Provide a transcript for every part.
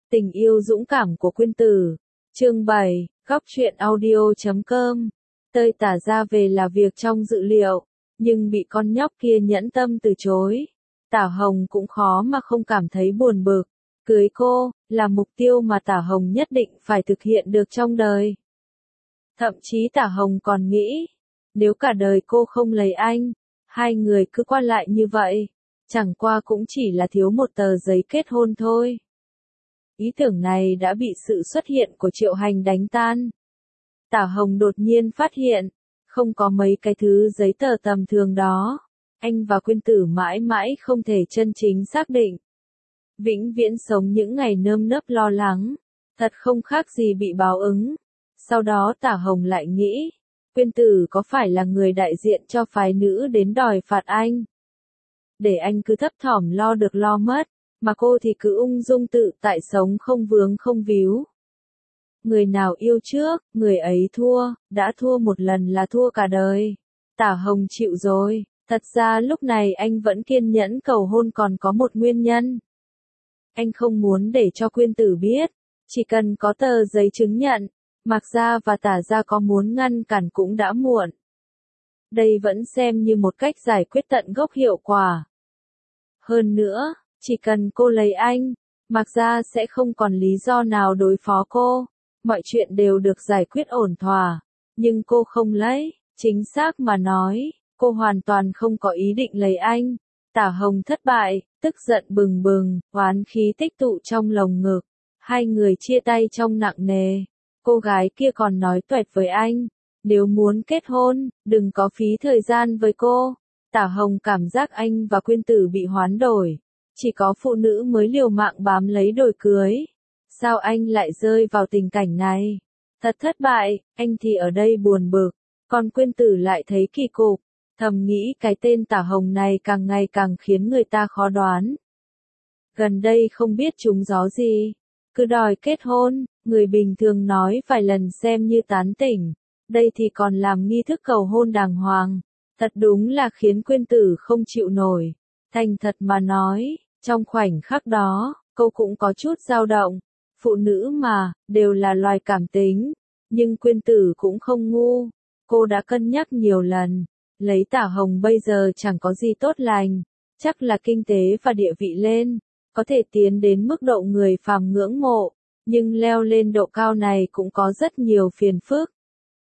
Tình yêu dũng cảm của Quyên Tử. Chương 7, Góc truyện audio.com. Tơi tả ra về là việc trong dự liệu, nhưng bị con nhóc kia nhẫn tâm từ chối. Tả Hồng cũng khó mà không cảm thấy buồn bực. Cưới cô, là mục tiêu mà Tả Hồng nhất định phải thực hiện được trong đời. Thậm chí Tả Hồng còn nghĩ, nếu cả đời cô không lấy anh, hai người cứ qua lại như vậy, chẳng qua cũng chỉ là thiếu một tờ giấy kết hôn thôi. Ý tưởng này đã bị sự xuất hiện của Triệu Hành đánh tan. Tả Hồng đột nhiên phát hiện, không có mấy cái thứ giấy tờ tầm thường đó, anh và Quyên Tử mãi mãi không thể chân chính xác định. Vĩnh viễn sống những ngày nơm nớp lo lắng, thật không khác gì bị báo ứng. Sau đó Tả Hồng lại nghĩ, Quyên Tử có phải là người đại diện cho phái nữ đến đòi phạt anh? Để anh cứ thấp thỏm lo được lo mất, mà cô thì cứ ung dung tự tại sống không vướng không víu. Người nào yêu trước, người ấy thua, đã thua một lần là thua cả đời. Tả Hồng chịu rồi, thật ra lúc này anh vẫn kiên nhẫn cầu hôn còn có một nguyên nhân. Anh không muốn để cho Quyên Tử biết, chỉ cần có tờ giấy chứng nhận, Mạc Gia và Tả Gia có muốn ngăn cản cũng đã muộn. Đây vẫn xem như một cách giải quyết tận gốc hiệu quả. Hơn nữa, chỉ cần cô lấy anh, Mạc Gia sẽ không còn lý do nào đối phó cô, mọi chuyện đều được giải quyết ổn thỏa, nhưng cô không lấy, chính xác mà nói, cô hoàn toàn không có ý định lấy anh. Tả Hồng thất bại, tức giận bừng bừng, oán khí tích tụ trong lồng ngực, hai người chia tay trong nặng nề. Cô gái kia còn nói toẹt với anh, nếu muốn kết hôn, đừng có phí thời gian với cô. Tả Hồng cảm giác anh và Quyên Tử bị hoán đổi, chỉ có phụ nữ mới liều mạng bám lấy đồi cưới. Sao anh lại rơi vào tình cảnh này? Thật thất bại, anh thì ở đây buồn bực, còn Quyên Tử lại thấy kỳ cục, thầm nghĩ cái tên Tả Hồng này càng ngày càng khiến người ta khó đoán. Gần đây không biết trúng gió gì, cứ đòi kết hôn, người bình thường nói vài lần xem như tán tỉnh, đây thì còn làm nghi thức cầu hôn đàng hoàng, thật đúng là khiến Quyên Tử không chịu nổi. Thành thật mà nói, trong khoảnh khắc đó, cô cũng có chút dao động, phụ nữ mà, đều là loài cảm tính, nhưng Quyên Tử cũng không ngu, cô đã cân nhắc nhiều lần, lấy Tả Hồng bây giờ chẳng có gì tốt lành, chắc là kinh tế và địa vị lên, có thể tiến đến mức độ người phàm ngưỡng mộ, nhưng leo lên độ cao này cũng có rất nhiều phiền phức.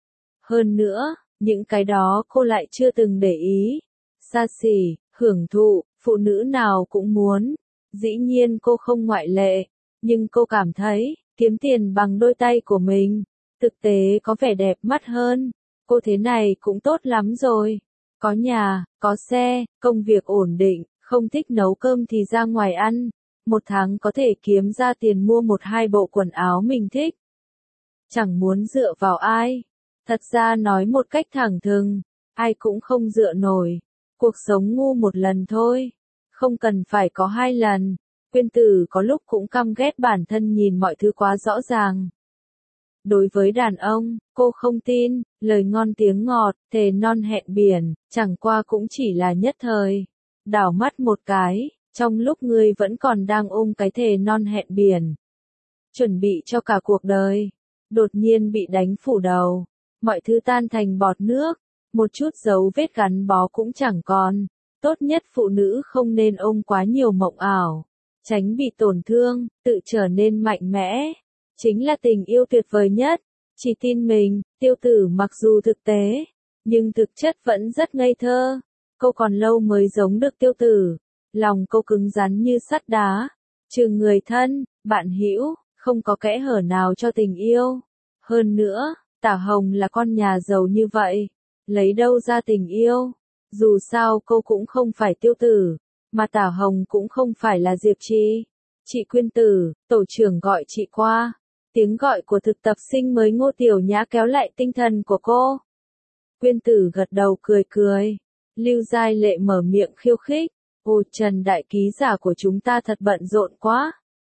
Hơn nữa, những cái đó cô lại chưa từng để ý. Xa xỉ, hưởng thụ, phụ nữ nào cũng muốn. Dĩ nhiên cô không ngoại lệ, nhưng cô cảm thấy, kiếm tiền bằng đôi tay của mình, thực tế có vẻ đẹp mắt hơn. Cô thế này cũng tốt lắm rồi. Có nhà, có xe, công việc ổn định, không thích nấu cơm thì ra ngoài ăn. Một tháng có thể kiếm ra tiền mua một hai bộ quần áo mình thích. Chẳng muốn dựa vào ai. Thật ra nói một cách thẳng thừng, ai cũng không dựa nổi. Cuộc sống ngu một lần thôi, không cần phải có hai lần. Quyên Tử có lúc cũng căm ghét bản thân nhìn mọi thứ quá rõ ràng. Đối với đàn ông, cô không tin, lời ngon tiếng ngọt, thề non hẹn biển, chẳng qua cũng chỉ là nhất thời. Đảo mắt một cái, trong lúc ngươi vẫn còn đang ôm cái thề non hẹn biển, chuẩn bị cho cả cuộc đời, đột nhiên bị đánh phủ đầu, mọi thứ tan thành bọt nước, một chút dấu vết gắn bó cũng chẳng còn. Tốt nhất phụ nữ không nên ôm quá nhiều mộng ảo, tránh bị tổn thương, tự trở nên mạnh mẽ. Chính là tình yêu tuyệt vời nhất. Chỉ tin mình, Tiêu Tử mặc dù thực tế, nhưng thực chất vẫn rất ngây thơ. Cô còn lâu mới giống được Tiêu Tử. Lòng cô cứng rắn như sắt đá. Trừ người thân, bạn hữu, không có kẽ hở nào cho tình yêu. Hơn nữa, Tả Hồng là con nhà giàu như vậy, lấy đâu ra tình yêu? Dù sao cô cũng không phải Tiêu Tử, mà Tả Hồng cũng không phải là Diệp Trì. Chị Quyên Tử, tổ trưởng gọi chị qua. Tiếng gọi của thực tập sinh mới Ngô Tiểu Nhã kéo lại tinh thần của cô. Quyên Tử gật đầu cười cười. Lưu Giai Lệ mở miệng khiêu khích. Ồ, Trần đại ký giả của chúng ta thật bận rộn quá.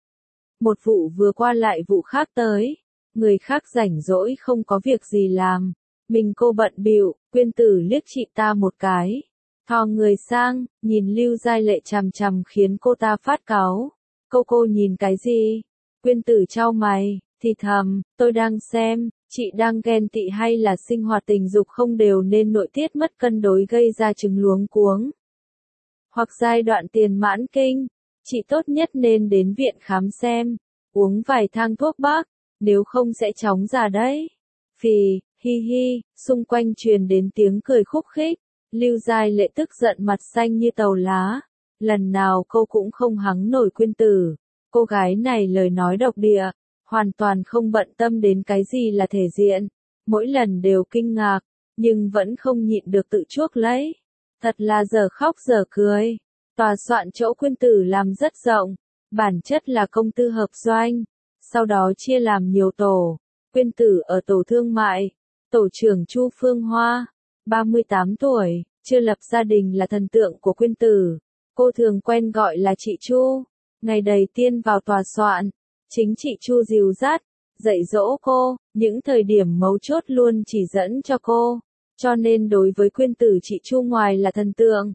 Một vụ vừa qua lại vụ khác tới. Người khác rảnh rỗi không có việc gì làm. Mình cô bận bịu. Quyên Tử liếc chị ta một cái. Thò người sang, nhìn Lưu Giai Lệ chằm chằm khiến cô ta phát cáu. Cô nhìn cái gì? Quyên Tử chau mày, thì thầm, tôi đang xem, chị đang ghen tị hay là sinh hoạt tình dục không đều nên nội tiết mất cân đối gây ra chứng luống cuống. Hoặc giai đoạn tiền mãn kinh, chị tốt nhất nên đến viện khám xem, uống vài thang thuốc bắc, nếu không sẽ chóng già đấy. Phì, hi hi, xung quanh truyền đến tiếng cười khúc khích, Lưu Giai Lệ tức giận mặt xanh như tàu lá, lần nào cô cũng không hắng nổi Quyên Tử, cô gái này lời nói độc địa, hoàn toàn không bận tâm đến cái gì là thể diện, mỗi lần đều kinh ngạc, nhưng vẫn không nhịn được tự chuốc lấy. Thật là giờ khóc giờ cười. Tòa soạn chỗ Quyên Tử làm rất rộng, bản chất là công tư hợp doanh, sau đó chia làm nhiều tổ. Quyên Tử ở tổ thương mại, tổ trưởng Chu Phương Hoa, 38 tuổi, chưa lập gia đình là thần tượng của Quyên Tử. Cô thường quen gọi là chị Chu. Ngày đầu tiên vào tòa soạn, chính chị Chu dìu dắt, dạy dỗ cô, những thời điểm mấu chốt luôn chỉ dẫn cho cô. Cho nên đối với Quyên Tử chị Chu ngoài là thần tượng,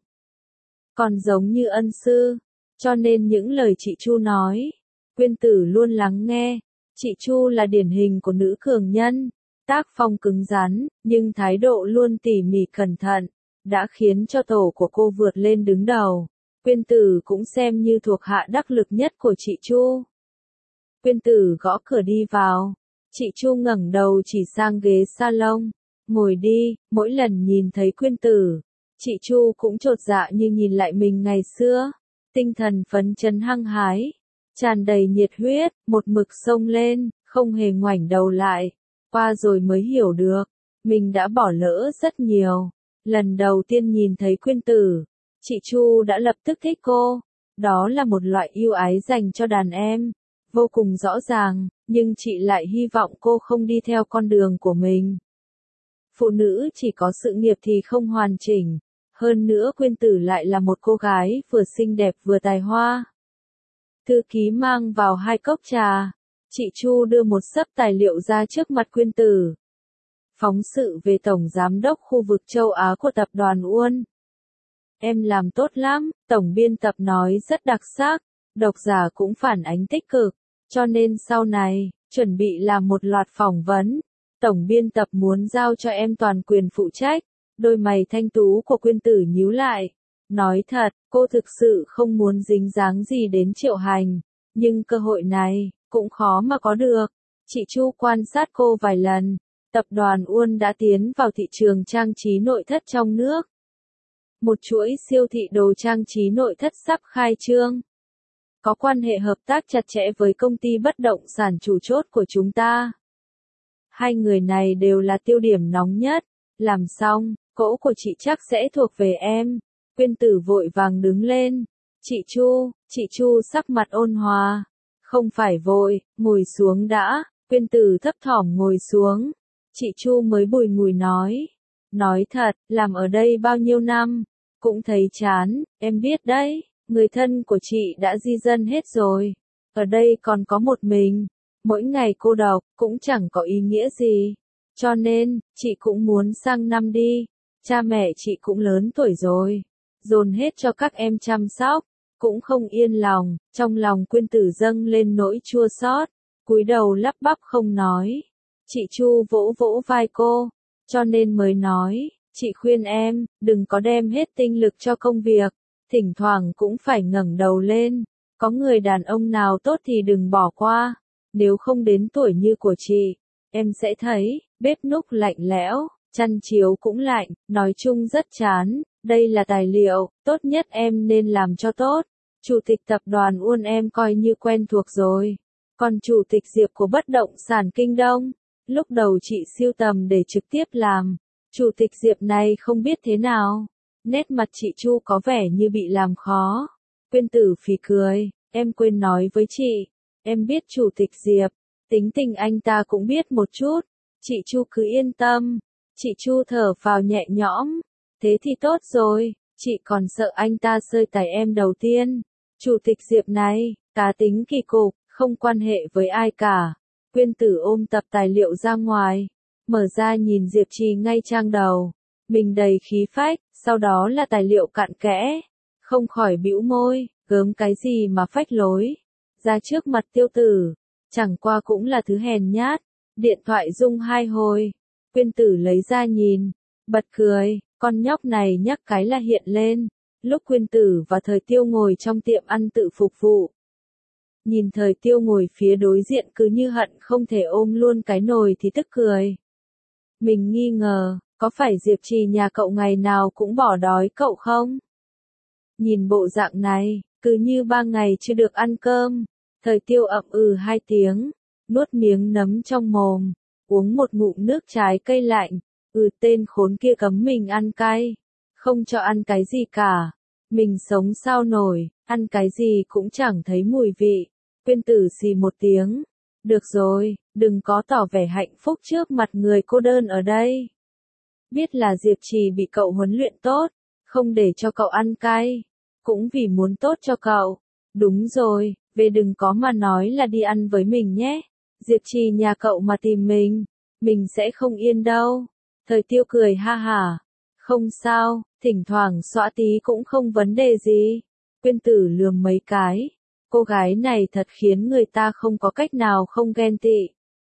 còn giống như ân sư, cho nên những lời chị Chu nói, Quyên Tử luôn lắng nghe. Chị Chu là điển hình của nữ cường nhân, tác phong cứng rắn, nhưng thái độ luôn tỉ mỉ cẩn thận, đã khiến cho tổ của cô vượt lên đứng đầu. Quyên Tử cũng xem như thuộc hạ đắc lực nhất của chị Chu. Quyên Tử gõ cửa đi vào, chị Chu ngẩng đầu chỉ sang ghế salon, ngồi đi. Mỗi lần nhìn thấy Quyên Tử, chị Chu cũng chột dạ như nhìn lại mình ngày xưa, tinh thần phấn chấn hăng hái, tràn đầy nhiệt huyết, một mực xông lên, không hề ngoảnh đầu lại. Qua rồi mới hiểu được, mình đã bỏ lỡ rất nhiều. Lần đầu tiên nhìn thấy Quyên Tử, chị Chu đã lập tức thích cô. Đó là một loại yêu ái dành cho đàn em, vô cùng rõ ràng, nhưng chị lại hy vọng cô không đi theo con đường của mình. Phụ nữ chỉ có sự nghiệp thì không hoàn chỉnh. Hơn nữa Quyên Tử lại là một cô gái vừa xinh đẹp vừa tài hoa. Thư ký mang vào 2 cốc trà. Chị Chu đưa một xấp tài liệu ra trước mặt Quyên Tử. Phóng sự về Tổng Giám đốc khu vực châu Á của tập đoàn Uôn. Em làm tốt lắm, Tổng biên tập nói rất đặc sắc, độc giả cũng phản ánh tích cực, cho nên sau này, chuẩn bị làm một loạt phỏng vấn. Tổng biên tập muốn giao cho em toàn quyền phụ trách. Đôi mày thanh tú của Quyên Tử nhíu lại. Nói thật, cô thực sự không muốn dính dáng gì đến Triệu Hành, nhưng cơ hội này cũng khó mà có được. Chị Chu quan sát cô vài lần, tập đoàn Uôn đã tiến vào thị trường trang trí nội thất trong nước. Một chuỗi siêu thị đồ trang trí nội thất sắp khai trương. Có quan hệ hợp tác chặt chẽ với công ty bất động sản chủ chốt của chúng ta. 2 người này đều là tiêu điểm nóng nhất. Làm xong, cỗ của chị chắc sẽ thuộc về em. Quyên Tử vội vàng đứng lên. Chị Chu sắc mặt ôn hòa. Không phải vội, ngồi xuống đã. Quyên Tử thấp thỏm ngồi xuống. Chị Chu mới bùi ngùi nói. Nói thật, làm ở đây bao nhiêu năm, cũng thấy chán, em biết đấy, người thân của chị đã di dân hết rồi. Ở đây còn có một mình, mỗi ngày cô độc, cũng chẳng có ý nghĩa gì. Cho nên, chị cũng muốn sang năm đi. Cha mẹ chị cũng lớn tuổi rồi, dồn hết cho các em chăm sóc, cũng không yên lòng. Trong lòng Quyên Tử dâng lên nỗi chua xót, cúi đầu lắp bắp không nói. Chị Chu vỗ vỗ vai cô, cho nên mới nói, chị khuyên em, đừng có đem hết tinh lực cho công việc, thỉnh thoảng cũng phải ngẩng đầu lên. Có người đàn ông nào tốt thì đừng bỏ qua, nếu không đến tuổi như của chị, em sẽ thấy, bếp núc lạnh lẽo, chăn chiếu cũng lạnh, nói chung rất chán. Đây là tài liệu, tốt nhất em nên làm cho tốt. Chủ tịch tập đoàn Uôn em coi như quen thuộc rồi. Còn chủ tịch Diệp của bất động sản Kinh Đông, lúc đầu chị sưu tầm để trực tiếp làm. Chủ tịch Diệp này không biết thế nào. Nét mặt chị Chu có vẻ như bị làm khó. Quyên Tử phì cười, em quên nói với chị. Em biết chủ tịch Diệp, tính tình anh ta cũng biết một chút. Chị Chu cứ yên tâm. Chị Chu thở phào nhẹ nhõm. Thế thì tốt rồi, chị còn sợ anh ta sơi tài em đầu tiên. Chủ tịch Diệp này, cá tính kỳ cục, không quan hệ với ai cả. Quyên Tử ôm tập tài liệu ra ngoài, mở ra nhìn Diệp Trì ngay trang đầu. Mình đầy khí phách, sau đó là tài liệu cặn kẽ. Không khỏi bĩu môi, gớm cái gì mà phách lối. Ra trước mặt Tiêu Tử, Chẳng qua cũng là thứ hèn nhát. Điện thoại rung 2 hồi. Quyên Tử lấy ra nhìn. Bật cười, con nhóc này nhắc cái là hiện lên. Lúc Quyên Tử và Thời Tiêu ngồi trong tiệm ăn tự phục vụ. Nhìn Thời Tiêu ngồi phía đối diện cứ như hận không thể ôm luôn cái nồi thì tức cười. Mình nghi ngờ, có phải Diệp Trì nhà cậu ngày nào cũng bỏ đói cậu không? Nhìn bộ dạng này, cứ như 3 ngày chưa được ăn cơm. Thời Tiêu ậm ừ 2 tiếng, nuốt miếng nấm trong mồm, uống một ngụm nước trái cây lạnh. Tên khốn kia cấm mình ăn cay, không cho ăn cái gì cả. Mình sống sao nổi, ăn cái gì cũng chẳng thấy mùi vị. Quyên Tử xì một tiếng. Được rồi, đừng có tỏ vẻ hạnh phúc trước mặt người cô đơn ở đây. Biết là Diệp Trì bị cậu huấn luyện tốt, không để cho cậu ăn cay, cũng vì muốn tốt cho cậu. Đúng rồi, về đừng có mà nói là đi ăn với mình nhé. Diệp Trì nhà cậu mà tìm mình sẽ không yên đâu. Thời Tiêu cười ha hả. Không sao, thỉnh thoảng xõa tí cũng không vấn đề gì. Quyên Tử lườm mấy cái. Cô gái này thật khiến người ta không có cách nào không ghen tị.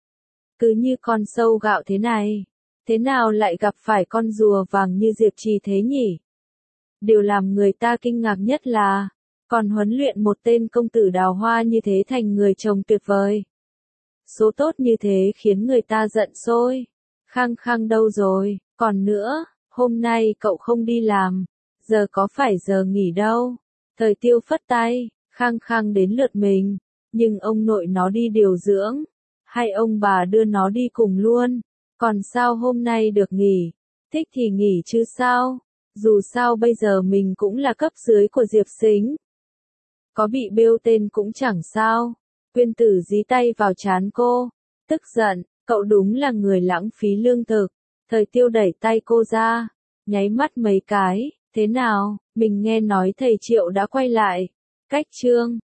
Cứ như con sâu gạo thế này. Thế nào lại gặp phải con rùa vàng như Diệp Trì thế nhỉ? Điều làm người ta kinh ngạc nhất là, còn huấn luyện một tên công tử đào hoa như thế thành người chồng tuyệt vời. Số tốt như thế khiến người ta giận sôi. Khăng khăng đâu rồi, còn nữa, hôm nay cậu không đi làm, giờ có phải giờ nghỉ đâu. Thời Tiêu phất tay, khăng khăng đến lượt mình, nhưng ông nội nó đi điều dưỡng, hay ông bà đưa nó đi cùng luôn, còn sao hôm nay được nghỉ, thích thì nghỉ chứ sao, dù sao bây giờ mình cũng là cấp dưới của Diệp Sính. Có bị bêu tên cũng chẳng sao. Quyên Tử dí tay vào trán cô, tức giận, cậu đúng là người lãng phí lương thực. Thời Tiêu đẩy tay cô ra, nháy mắt mấy cái, thế nào, mình nghe nói thầy Triệu đã quay lại. Cách chương